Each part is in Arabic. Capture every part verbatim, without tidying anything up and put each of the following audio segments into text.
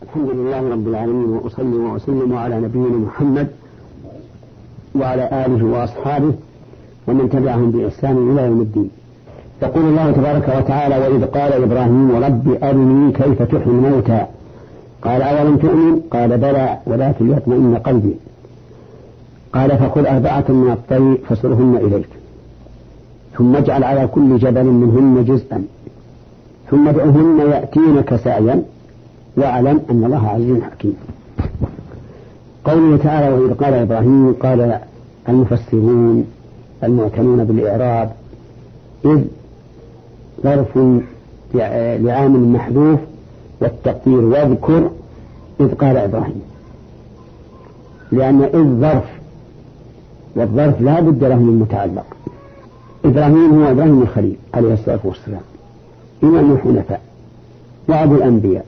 الحمد لله رب العالمين، وأصلي وأسلم على نبينا محمد وعلى آله وأصحابه ومن تبعهم بإحسان إلى يوم الدين. يقول الله تبارك وتعالى: وإذ قال إبراهيم رب أرني كيف تحيي الموتى قال أولم تؤمن قال بلى ولكن ليطمئن قلبي قال فخذ أربعة من الطير فصرهن إليك ثم اجعل على كل جبل منهن جزءا ثم ادعهن يأتينك سعيا واعلم أن الله عزيز حكيم. قوله تعالى وإذ قال إبراهيم، قال المفسرون المعتنون بالإعراب إذ ظرف لعامل محذوف، والتقدير واذكر إذ قال إبراهيم، لأن إذ ظرف، والظرف لا بد له من متعلق. إبراهيم هو إبراهيم الخليل عليه الصلاة والسلام، إمام الحنفاء وأبو الأنبياء،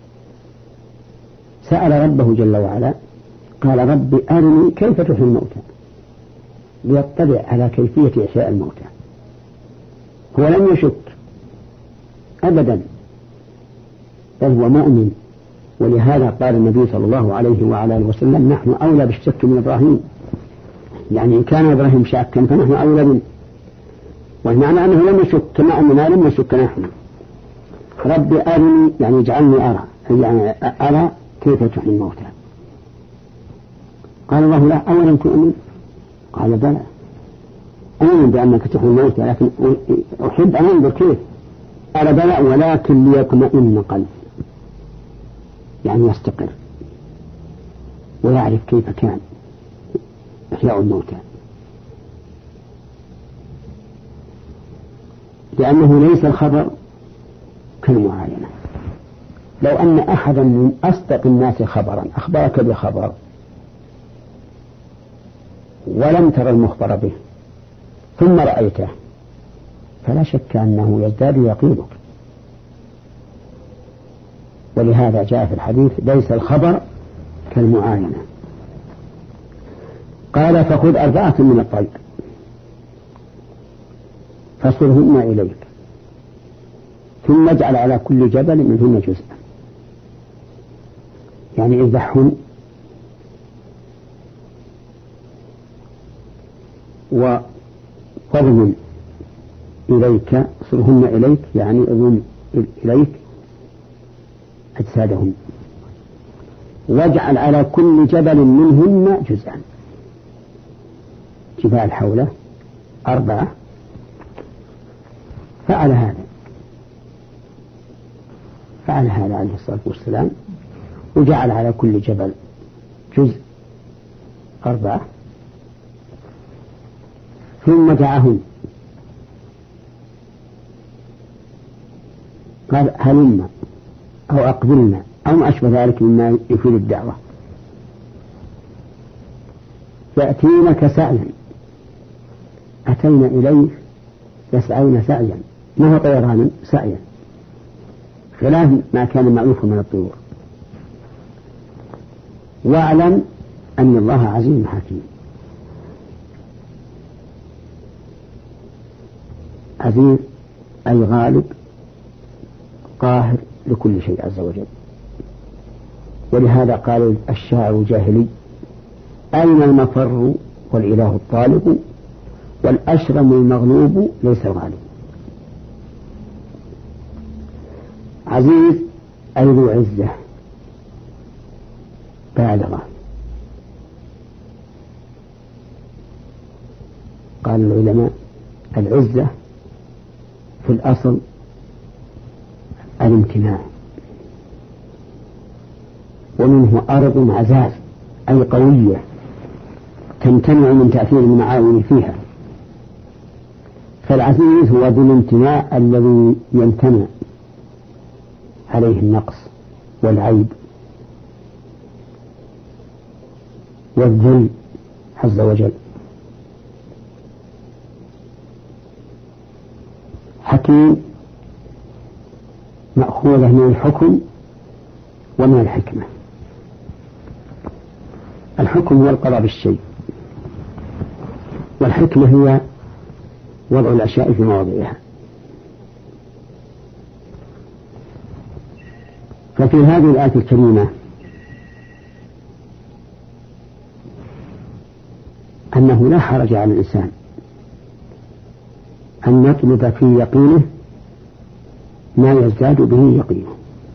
سأل ربه جل وعلا قال رب أرني كيف تحيي الموتى، ليطلع على كيفية إحياء الموتى. هو لم يشك أبدا، بل هو مؤمن، ولهذا قال النبي صلى الله عليه وعلى آله وسلم نحن أولى بالشك من إبراهيم، يعني إن كان إبراهيم شاكا فنحن أولى منه، والمعنى أنه لم يشك كما أننا لم نشك نحن. رب أرني يعني اجعلني أرى، يعني أرى كيف تحيي الموتى. قال الله لا أولم تؤمن قال بلى أؤمن بأنك تحيي الموتى، لكن أحب أن أنظر كيف. قال بلى ولكن ليطمئن قلبي، يعني يستقر ويعرف كيف كان إحياء الموتى، لأنه ليس الخبر كالمعاينة. لو أن أحدا من أصدق الناس خبرا أخبرك بخبر ولم تر المخبر به ثم رأيته فلا شك أنه يزداد يقينك، ولهذا جاء في الحديث ليس الخبر كالمعاينة. قال فخذ أربعة من الطير فصرهن إليك ثم اجعل على كل جبل منهن جزءا، يعني اذبحهن وضم إليك، صرهن إليك يعني اضم إليك أجسادهن، واجعل على كل جبل منهن جزءا، جبال حوله أربعة. فعل هذا فعل هذا عليه الصلاة والسلام، وجعل على كل جبل جزء أربعة، ثم دعاهن قال هلم أو أقبلنا أو ما أشبه ذلك مما يفيد الدعوة، يأتينك سعيا، أتينا إليه يسعين سعيا، ما هو طيران سعيا خلاف ما كان مألوف من الطيور. واعلم أن الله عزيز حكيم. عزيز أي غالب قاهر لكل شيء عز وجل. ولهذا قال الشاعر الجاهلي أين المفر والإله الطالب والأشرم المغلوب ليس الغالب. عزيز أي ذو عزة بالغة. قال العلماء العزة في الأصل الامتناع، ومنه أرض عزاز أي قوية تمتنع من تأثير المعاون فيها. فالعزيز هو ذو الامتناع الذي يمتنع عليه النقص والعيب والذل عز وجل. حكيم مأخوذة من الحكم ومن الحكمة. الحكم هو القضاء بالشيء، والحكمة هي وضع الأشياء في مواضعها. ففي هذه الآية الكريمة أنه لا حرج على الإنسان أن يطلب في يقينه ما يزداد به يقينه،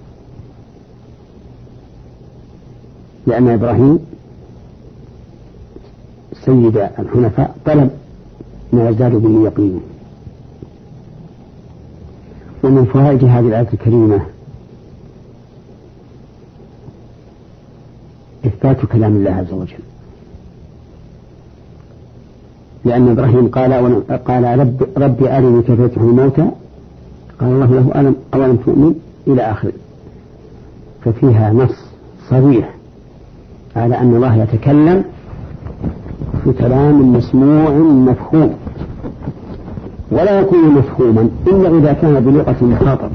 لأن إبراهيم سيد الحنفاء طلب ما يزداد به يقينه. ومن فوائد هذه الآية الكريمة إثبات كلام الله عز وجل، لأن إبراهيم قال قال رب ربي أرني كيف تحيي الموتى، قال الله له ألم أولم تؤمن إلى آخره. ففيها نص صريح على أن الله يتكلم في كلام مسموع مفهوم، ولا يكون مفهوما إلا إذا كان بلغة المخاطب،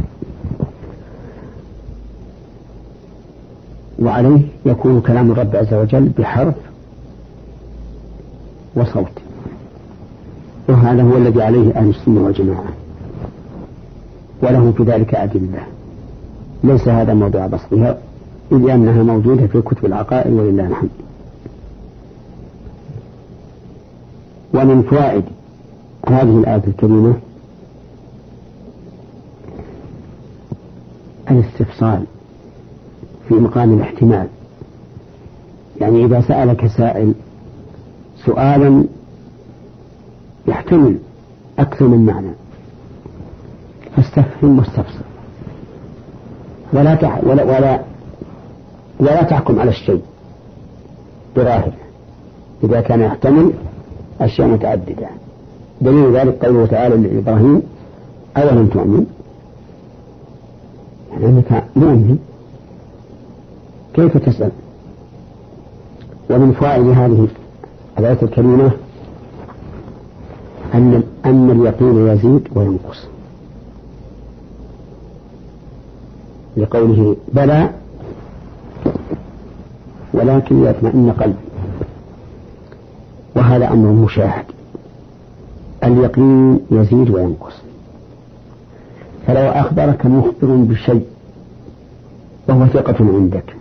وعليه يكون كلام الرب عز وجل بحرف وصوت، وهذا هو الذي عليه أهل السنة والجماعة، وله في ذلك أدلة. ليس هذا موضوع بسطها، إذ أنها موجودة في كتب العقائد ولله الحمد. ومن فوائد هذه الآية الكريمة الاستفصال في مقام الاحتمال، يعني إذا سألك سائل سؤالا يحتمل أكثر من معنى فاستفهم واستفسر، ولا تح ولا ولا ولا تحكم على الشيء براهنه إذا كان يحتمل أشياء متعددة. دليل ذلك قوله تعالى لإبراهيم أولم تؤمن، يعني أنك مؤمن كيف تسأل. ومن فوائد هذه الآية الكريمة أن أن اليقين يزيد وينقص، لقوله بلى ولكن يطمئن قلبي، وهذا أمر مشاهد. اليقين يزيد وينقص، فلو أخبرك مخبر بشيء وهو ثقة عندك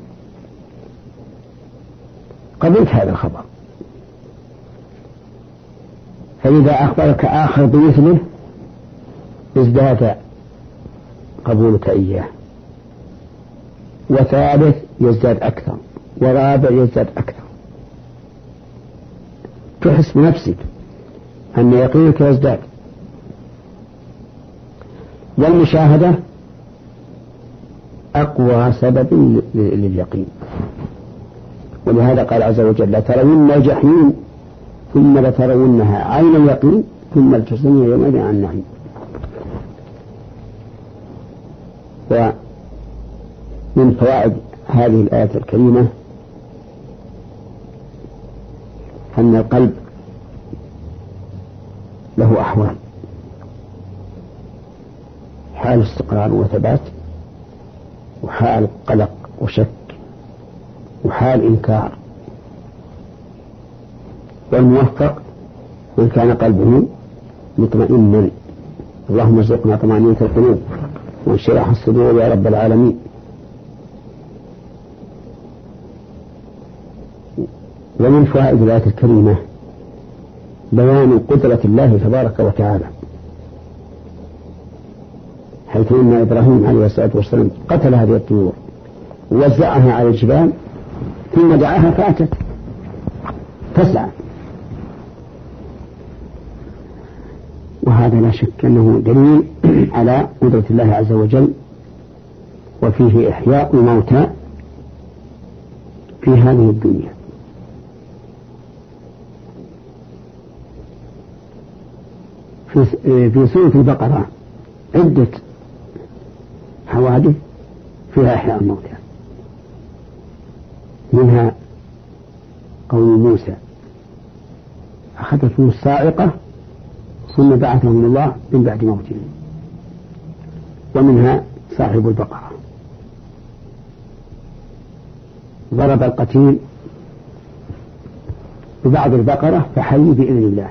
قبلت هذا الخبر، فإذا أخبرك آخر بمثله ازداد قبولك إياه، وثالث يزداد أكثر، ورابع يزداد أكثر. تحس بنفسك أن يقينك يزداد. والمشاهدة أقوى سبب لليقين، ولهذا قال عز وجل لترون الجحيم ثم لترونها عين اليقين ثم لتسألون يومئذ عن النعيم. ومن فوائد هذه الآية الكريمة أن القلب له أحوال: حال استقرار وثبات، وحال قلق وشك، وحال إنكار. والموفق من كان قلبه مطمئنا، اللهم ارزقنا طمأنينة القلوب وانشراح الصدور يا رب العالمين. ومن فوائد الآية الكريمة بيان قدرة الله تبارك وتعالى، حيث إن إبراهيم عليه الصلاة والسلام قتل هذه الطيور ووزعها على الجبال ثم دعاها فأتت تسعى، وهذا لا شك أنه دليل على قدرة الله عز وجل، وفيه إحياء الموتى في هذه الدنيا. في سورة البقرة عدة حوادث فيها إحياء الموتى، منها قول موسى أخذتهم الصاعقة ثم بعثهم الله من بعد موتهم، ومنها صاحب البقرة ضرب القتيل ببعض البقرة فحي بإذن الله،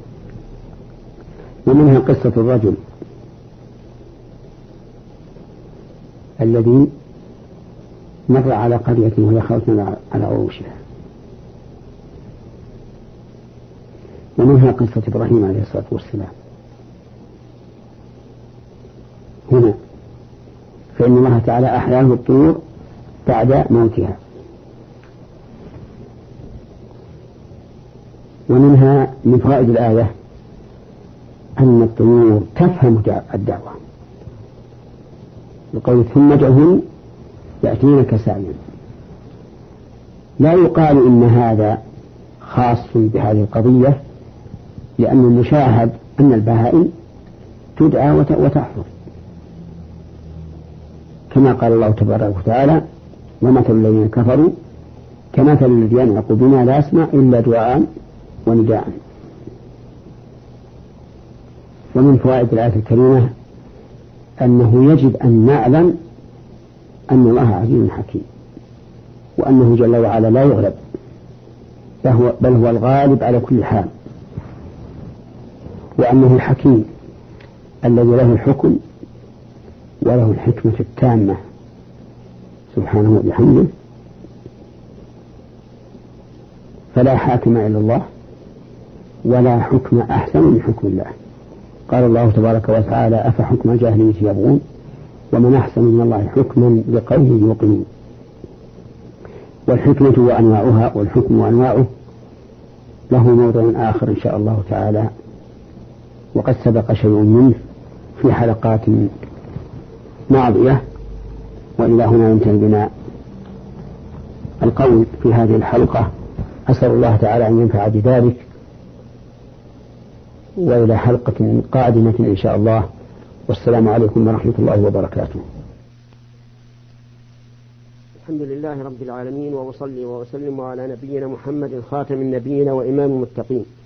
ومنها قصة الرجل الذي مر على قرية وهي خاوية على عروشها. ومنها قصة إبراهيم عليه الصلاة والسلام. هنا فإن الله تعالى أحياه الطيور بعد موتها. ومنها من فوائد الآية أن الطيور تفهم الدعوة، يقول ثم ادعهن يأتينك سعيا. لا يقال إن هذا خاص بهذه القضية، لأن المشاهد أن البهائم تدعى وتحفظ، كما قال الله تبارك وتعالى: ومثل الذين كفروا كمثل الذين يقول بنا لا يسمع إلا دعاء ونداء. ومن فوائد الآية الكريمة أنه يجب أن نعلم أن الله عزيز حكيم، وأنه جل وعلا لا يغلب، بل هو الغالب على كل حال، وأنه الحكيم الذي له الحكم وله الحكمة التامة سبحانه وبحمده، فلا حاكم إلا الله ولا حكم أحسن من حكم الله. قال الله تبارك وتعالى: أفحكم الجاهلية يبغون ومن أحسن من الله حكما لقوم يوقنون. والحكمة وأنواعها والحكم وأنواعه له موضع آخر إن شاء الله تعالى، وقد سبق شيء منه في حلقات ماضية، وإلى هنا ينتهي بنا القول في هذه الحلقة. أسأل الله تعالى أن ينفع بذلك، وإلى حلقة قادمة إن شاء الله، والسلام عليكم ورحمة الله وبركاته. الحمد لله رب العالمين، وأصلي وأسلم على نبينا محمد خاتم النبيين وإمام المتقين.